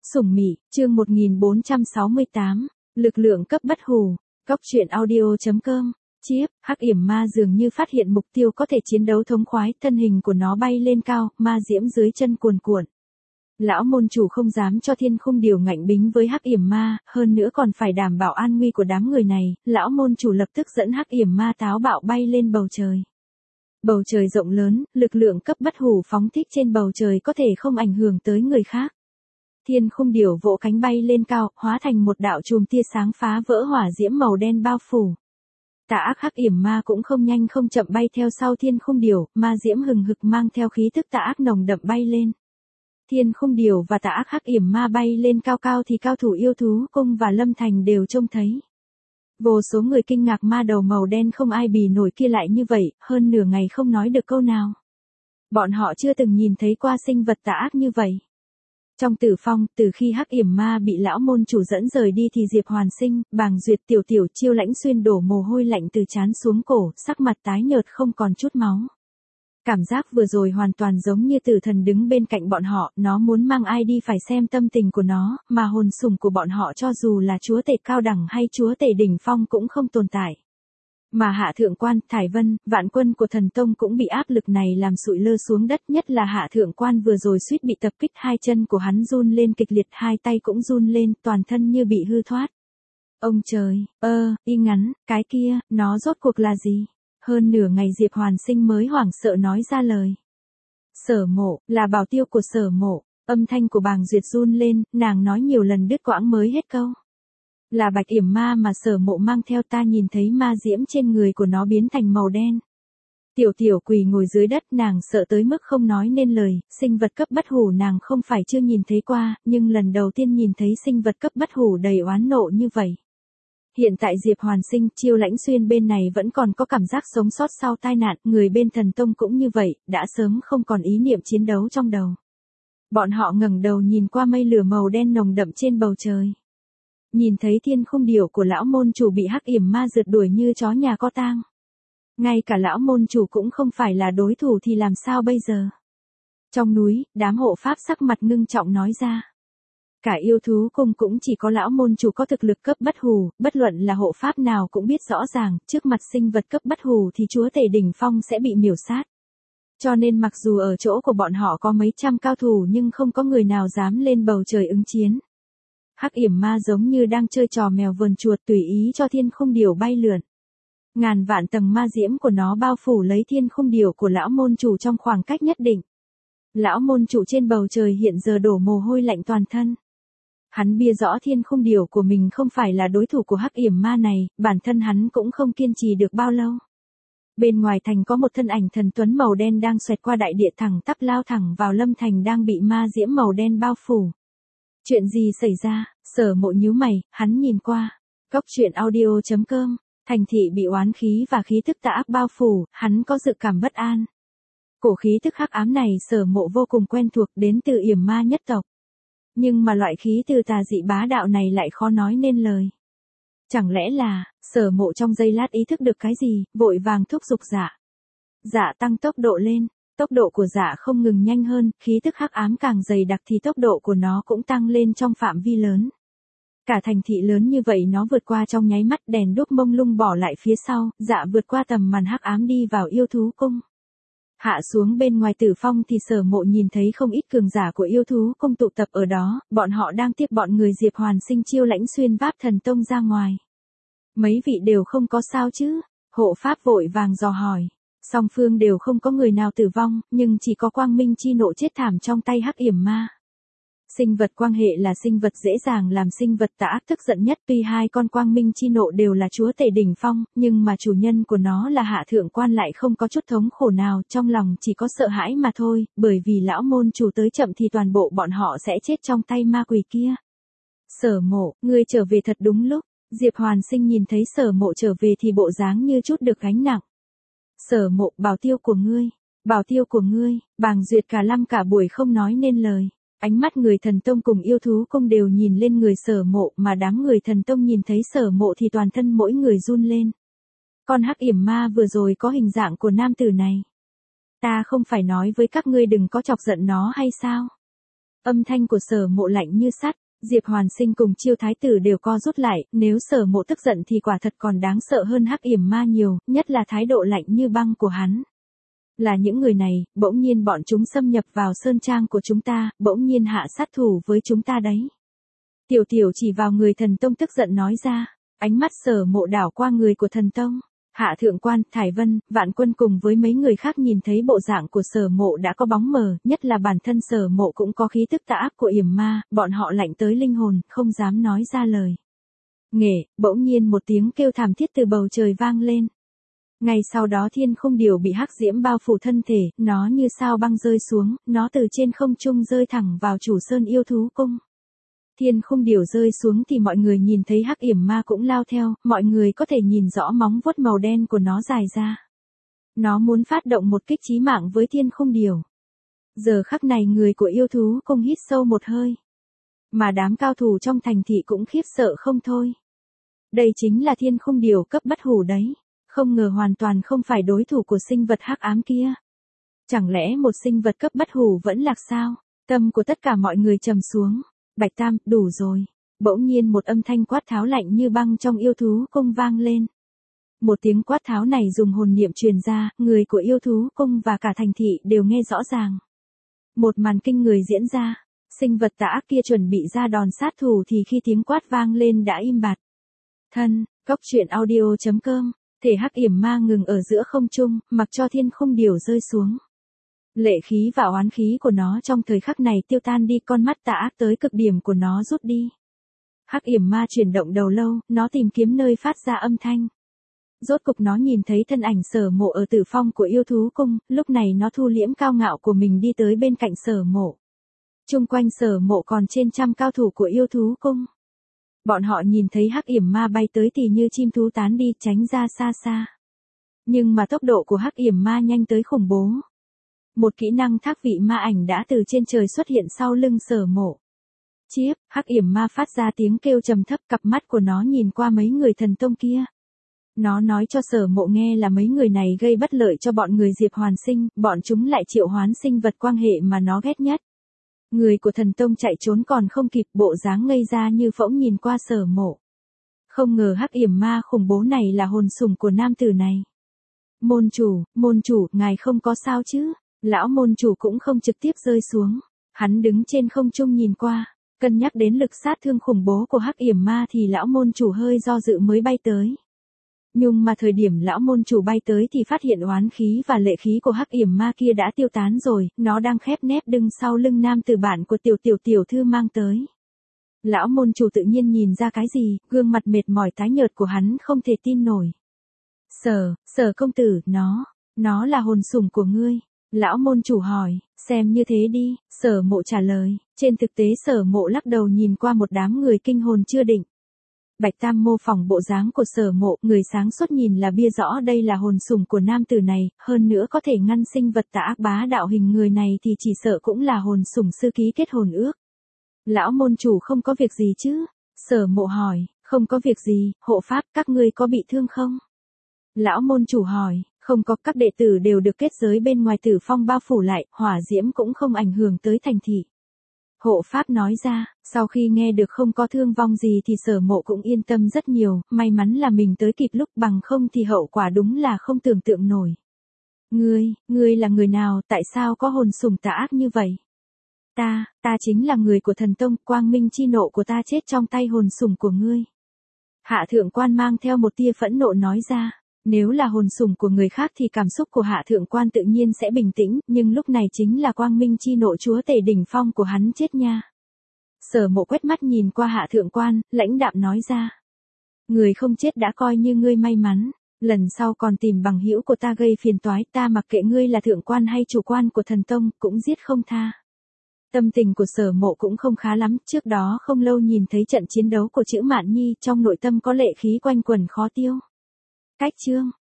Sủng Mị, chương 1468, lực lượng cấp bất hủ, Cóc truyện audio.com, Chiếp, hắc yểm ma dường như phát hiện mục tiêu có thể chiến đấu thống khoái, thân hình của nó bay lên cao, ma diễm dưới chân cuồn cuộn. Lão môn chủ không dám cho Thiên Khung Điểu ngạnh bính với hắc yểm ma, hơn nữa còn phải đảm bảo an nguy của đám người này, lão môn chủ lập tức dẫn hắc yểm ma táo bạo bay lên bầu trời. Bầu trời rộng lớn, lực lượng cấp bất hủ phóng thích trên bầu trời có thể không ảnh hưởng tới người khác. Thiên Khung Điểu vỗ cánh bay lên cao, hóa thành một đạo chùm tia sáng phá vỡ hỏa diễm màu đen bao phủ. Tà ác hắc yểm ma cũng không nhanh không chậm bay theo sau Thiên Khung Điểu, ma diễm hừng hực mang theo khí tức tà ác nồng đậm bay lên. Thiên Khung Điểu và tà ác hắc yểm ma bay lên cao cao thì cao thủ yêu thú cung và Lâm Thành đều trông thấy. Vô số người kinh ngạc ma đầu màu đen không ai bì nổi kia lại như vậy, hơn nửa ngày không nói được câu nào. Bọn họ chưa từng nhìn thấy qua sinh vật tà ác như vậy. Trong Tử Phong, từ khi hắc yểm ma bị lão môn chủ dẫn rời đi thì Diệp Hoàn Sinh, Bàng Duyệt Tiểu Tiểu Chiêu Lãnh Xuyên đổ mồ hôi lạnh từ trán xuống cổ, sắc mặt tái nhợt không còn chút máu. Cảm giác vừa rồi hoàn toàn giống như tử thần đứng bên cạnh bọn họ, nó muốn mang ai đi phải xem tâm tình của nó, mà hồn sủng của bọn họ cho dù là chúa tể cao đẳng hay chúa tể đỉnh phong cũng không tồn tại. Mà Hạ Thượng Quan, Thải Vân, vạn quân của thần tông cũng bị áp lực này làm sụi lơ xuống đất, nhất là Hạ Thượng Quan vừa rồi suýt bị tập kích, hai chân của hắn run lên kịch liệt, hai tay cũng run lên, toàn thân như bị hư thoát. Ông trời, y ngắn, cái kia, nó rốt cuộc là gì? Hơn nửa ngày Diệp Hoàn Sinh mới hoảng sợ nói ra lời. Sở Mộ, là bảo tiêu của Sở Mộ, âm thanh của Bàng Duyệt run lên, nàng nói nhiều lần đứt quãng mới hết câu. Là bạch yểm ma mà Sở Mộ mang theo, ta nhìn thấy ma diễm trên người của nó biến thành màu đen. Tiểu Tiểu quỳ ngồi dưới đất, nàng sợ tới mức không nói nên lời, sinh vật cấp bất hủ nàng không phải chưa nhìn thấy qua, nhưng lần đầu tiên nhìn thấy sinh vật cấp bất hủ đầy oán nộ như vậy. Hiện tại Diệp Hoàn Sinh, Chiêu Lãnh Xuyên bên này vẫn còn có cảm giác sống sót sau tai nạn, người bên thần tông cũng như vậy, đã sớm không còn ý niệm chiến đấu trong đầu. Bọn họ ngẩng đầu nhìn qua mây lửa màu đen nồng đậm trên bầu trời. Nhìn thấy Thiên Khung Điểu của lão môn chủ bị hắc yểm ma rượt đuổi như chó nhà có tang. Ngay cả lão môn chủ cũng không phải là đối thủ thì làm sao bây giờ? Trong núi, đám hộ pháp sắc mặt ngưng trọng nói ra. Cả yêu thú cung cũng chỉ có lão môn chủ có thực lực cấp bất hủ, bất luận là hộ pháp nào cũng biết rõ ràng, trước mặt sinh vật cấp bất hủ thì chúa tể đỉnh phong sẽ bị miểu sát. Cho nên mặc dù ở chỗ của bọn họ có mấy trăm cao thủ nhưng không có người nào dám lên bầu trời ứng chiến. Hắc yểm ma giống như đang chơi trò mèo vờn chuột tùy ý cho Thiên Khung Điểu bay lượn. Ngàn vạn tầng ma diễm của nó bao phủ lấy Thiên Khung Điểu của lão môn chủ trong khoảng cách nhất định. Lão môn chủ trên bầu trời hiện giờ đổ mồ hôi lạnh toàn thân. Hắn bia rõ Thiên Khung Điểu của mình không phải là đối thủ của hắc yểm ma này, bản thân hắn cũng không kiên trì được bao lâu. Bên ngoài thành có một thân ảnh thần tuấn màu đen đang xoẹt qua đại địa thẳng tắp lao thẳng vào Lâm Thành đang bị ma diễm màu đen bao phủ. Chuyện gì xảy ra? Sở Mộ nhíu mày, hắn nhìn qua. Cóc truyện audio.com, thành thị bị oán khí và khí tức tà ác bao phủ, hắn có dự cảm bất an. Cổ khí tức hắc ám này Sở Mộ vô cùng quen thuộc, đến từ yểm ma nhất tộc. Nhưng mà loại khí từ tà dị bá đạo này lại khó nói nên lời. Chẳng lẽ là, Sở Mộ trong giây lát ý thức được cái gì, vội vàng thúc giục Dạ. Dạ tăng tốc độ lên, tốc độ của Dạ không ngừng nhanh hơn, khí tức hắc ám càng dày đặc thì tốc độ của nó cũng tăng lên trong phạm vi lớn. Cả thành thị lớn như vậy nó vượt qua trong nháy mắt, đèn đuốc mông lung bỏ lại phía sau, Dạ vượt qua tầm màn hắc ám đi vào yêu thú cung. Hạ xuống bên ngoài Tử Phong thì Sở Mộ nhìn thấy không ít cường giả của yêu thú cung tụ tập ở đó, bọn họ đang tiếp bọn người Diệp Hoàn Sinh Chiêu Lãnh Xuyên Váp Thần Tông ra ngoài. Mấy vị đều không có sao chứ? Hộ pháp vội vàng dò hỏi. Song phương đều không có người nào tử vong, nhưng chỉ có Quang Minh chi nộ chết thảm trong tay hắc yểm ma. Sinh vật quang hệ là sinh vật dễ dàng làm sinh vật tà ác tức giận nhất, tuy hai con Quang Minh chi nộ đều là chúa tể đỉnh phong, nhưng mà chủ nhân của nó là Hạ Thượng Quan lại không có chút thống khổ nào, trong lòng chỉ có sợ hãi mà thôi, bởi vì lão môn chủ tới chậm thì toàn bộ bọn họ sẽ chết trong tay ma quỷ kia. Sở Mộ, ngươi trở về thật đúng lúc. Diệp Hoàn Sinh nhìn thấy Sở Mộ trở về thì bộ dáng như chút được gánh nặng. Sở Mộ, bảo tiêu của ngươi, Bàng Duyệt cả lăm cả buổi không nói nên lời. Ánh mắt người thần tông cùng yêu thú cung đều nhìn lên người Sở Mộ, mà đám người thần tông nhìn thấy Sở Mộ thì toàn thân mỗi người run lên. Con hắc yểm ma vừa rồi có hình dạng của nam tử này. Ta không phải nói với các ngươi đừng có chọc giận nó hay sao? Âm thanh của Sở Mộ lạnh như sắt, Diệp Hoàn Sinh cùng Chiêu Thái tử đều co rút lại, nếu Sở Mộ tức giận thì quả thật còn đáng sợ hơn Hắc Yểm Ma nhiều, nhất là thái độ lạnh như băng của hắn. Là những người này, bỗng nhiên bọn chúng xâm nhập vào sơn trang của chúng ta, bỗng nhiên hạ sát thủ với chúng ta đấy. Tiểu Tiểu chỉ vào người Thần Tông tức giận nói ra, ánh mắt Sở Mộ đảo qua người của Thần Tông. Hạ Thượng Quan, Thải Vân, Vạn Quân cùng với mấy người khác nhìn thấy bộ dạng của Sở Mộ đã có bóng mờ, nhất là bản thân Sở Mộ cũng có khí tức tà ác của yểm ma, bọn họ lạnh tới linh hồn, không dám nói ra lời. Bỗng nhiên một tiếng kêu thảm thiết từ bầu trời vang lên. Ngay sau đó Thiên Khung Điểu bị hắc diễm bao phủ thân thể, nó như sao băng rơi xuống, nó từ trên không trung rơi thẳng vào Chủ Sơn Yêu Thú Cung. Thiên Khung Điểu rơi xuống thì mọi người nhìn thấy Hắc Yểm Ma cũng lao theo, mọi người có thể nhìn rõ móng vuốt màu đen của nó dài ra. Nó muốn phát động một kích chí mạng với Thiên Khung Điểu. Giờ khắc này người của Yêu Thú Cung hít sâu một hơi. Mà đám cao thủ trong thành thị cũng khiếp sợ không thôi. Đây chính là Thiên Khung Điểu cấp bất hủ đấy. Không ngờ hoàn toàn không phải đối thủ của sinh vật hắc ám kia. Chẳng lẽ một sinh vật cấp bất hủ vẫn lạc sao? Tâm của tất cả mọi người trầm xuống. Bạch Tam, đủ rồi. Bỗng nhiên một âm thanh quát tháo lạnh như băng trong Yêu Thú Cung vang lên. Một tiếng quát tháo này dùng hồn niệm truyền ra, người của Yêu Thú Cung và cả thành thị đều nghe rõ ràng. Một màn kinh người diễn ra. Sinh vật tà ác kia chuẩn bị ra đòn sát thủ thì khi tiếng quát vang lên đã im bặt. Cóc truyện audio.com. Thể Hắc Yểm Ma ngừng ở giữa không trung, mặc cho Thiên Khung Điểu rơi xuống. Lệ khí và oán khí của nó trong thời khắc này tiêu tan đi, con mắt tà ác tới cực điểm của nó rút đi. Hắc Yểm Ma chuyển động đầu lâu, nó tìm kiếm nơi phát ra âm thanh. Rốt cục nó nhìn thấy thân ảnh Sở Mộ ở tử phong của Yêu Thú Cung, lúc này nó thu liễm cao ngạo của mình đi tới bên cạnh Sở Mộ. Chung quanh Sở Mộ còn trên trăm cao thủ của Yêu Thú Cung. Bọn họ nhìn thấy Hắc Yểm Ma bay tới thì như chim thú tán đi, tránh ra xa xa. Nhưng mà tốc độ của Hắc Yểm Ma nhanh tới khủng bố. Một kỹ năng thác vị ma ảnh đã từ trên trời xuất hiện sau lưng Sở Mộ. Chiếp, Hắc Yểm Ma phát ra tiếng kêu trầm thấp, cặp mắt của nó nhìn qua mấy người Thần Tông kia. Nó nói cho Sở Mộ nghe là mấy người này gây bất lợi cho bọn người Diệp Hoàn Sinh, bọn chúng lại triệu hoán sinh vật quang hệ mà nó ghét nhất. Người của Thần Tông chạy trốn còn không kịp, bộ dáng ngây ra như phỗng nhìn qua Sở Mộ. Không ngờ Hắc Yểm Ma khủng bố này là hồn sủng của nam tử này. Môn chủ, ngài không có sao chứ? Lão môn chủ cũng không trực tiếp rơi xuống. Hắn đứng trên không trung nhìn qua, cân nhắc đến lực sát thương khủng bố của Hắc Yểm Ma thì lão môn chủ hơi do dự mới bay tới. Nhưng mà thời điểm lão môn chủ bay tới thì phát hiện oán khí và lệ khí của Hắc Yểm Ma kia đã tiêu tán rồi, nó đang khép nép đứng sau lưng nam tử bạn của tiểu thư mang tới. Lão môn chủ tự nhiên nhìn ra cái gì, gương mặt mệt mỏi tái nhợt của hắn không thể tin nổi. Sở công tử, nó là hồn sủng của ngươi. Lão môn chủ hỏi, xem như thế đi, Sở Mộ trả lời. Trên thực tế Sở Mộ lắc đầu nhìn qua một đám người kinh hồn chưa định. Bạch Tam mô phỏng bộ dáng của Sở Mộ, người sáng suốt nhìn là bia rõ đây là hồn sủng của nam tử này, hơn nữa có thể ngăn sinh vật tà ác bá đạo hình người này thì chỉ sợ cũng là hồn sủng sư ký kết hồn ước. Lão môn chủ không có việc gì chứ? Sở Mộ hỏi, không có việc gì, hộ pháp các ngươi có bị thương không? Lão môn chủ hỏi, không có, các đệ tử đều được kết giới bên ngoài tử phong bao phủ lại, hỏa diễm cũng không ảnh hưởng tới thành thị. Hộ pháp nói ra, sau khi nghe được không có thương vong gì thì Sở Mộ cũng yên tâm rất nhiều, may mắn là mình tới kịp lúc, bằng không thì hậu quả đúng là không tưởng tượng nổi. Ngươi là người nào, tại sao có hồn sủng tà ác như vậy? Ta chính là người của Thần Tông, quang minh chi nộ của ta chết trong tay hồn sủng của ngươi. Hạ Thượng Quan mang theo một tia phẫn nộ nói ra. Nếu là hồn sủng của người khác thì cảm xúc của Hạ Thượng Quan tự nhiên sẽ bình tĩnh, nhưng lúc này chính là quang minh chi nộ chúa tể đỉnh phong của hắn chết nha. Sở Mộ quét mắt nhìn qua Hạ Thượng Quan, lãnh đạm nói ra. Người không chết đã coi như ngươi may mắn, lần sau còn tìm bằng hữu của ta gây phiền toái, ta mặc kệ ngươi là thượng quan hay chủ quan của Thần Tông, cũng giết không tha. Tâm tình của Sở Mộ cũng không khá lắm, trước đó không lâu nhìn thấy trận chiến đấu của Chữ Mạn Nhi, trong nội tâm có lệ khí quanh quẩn khó tiêu. Cách chương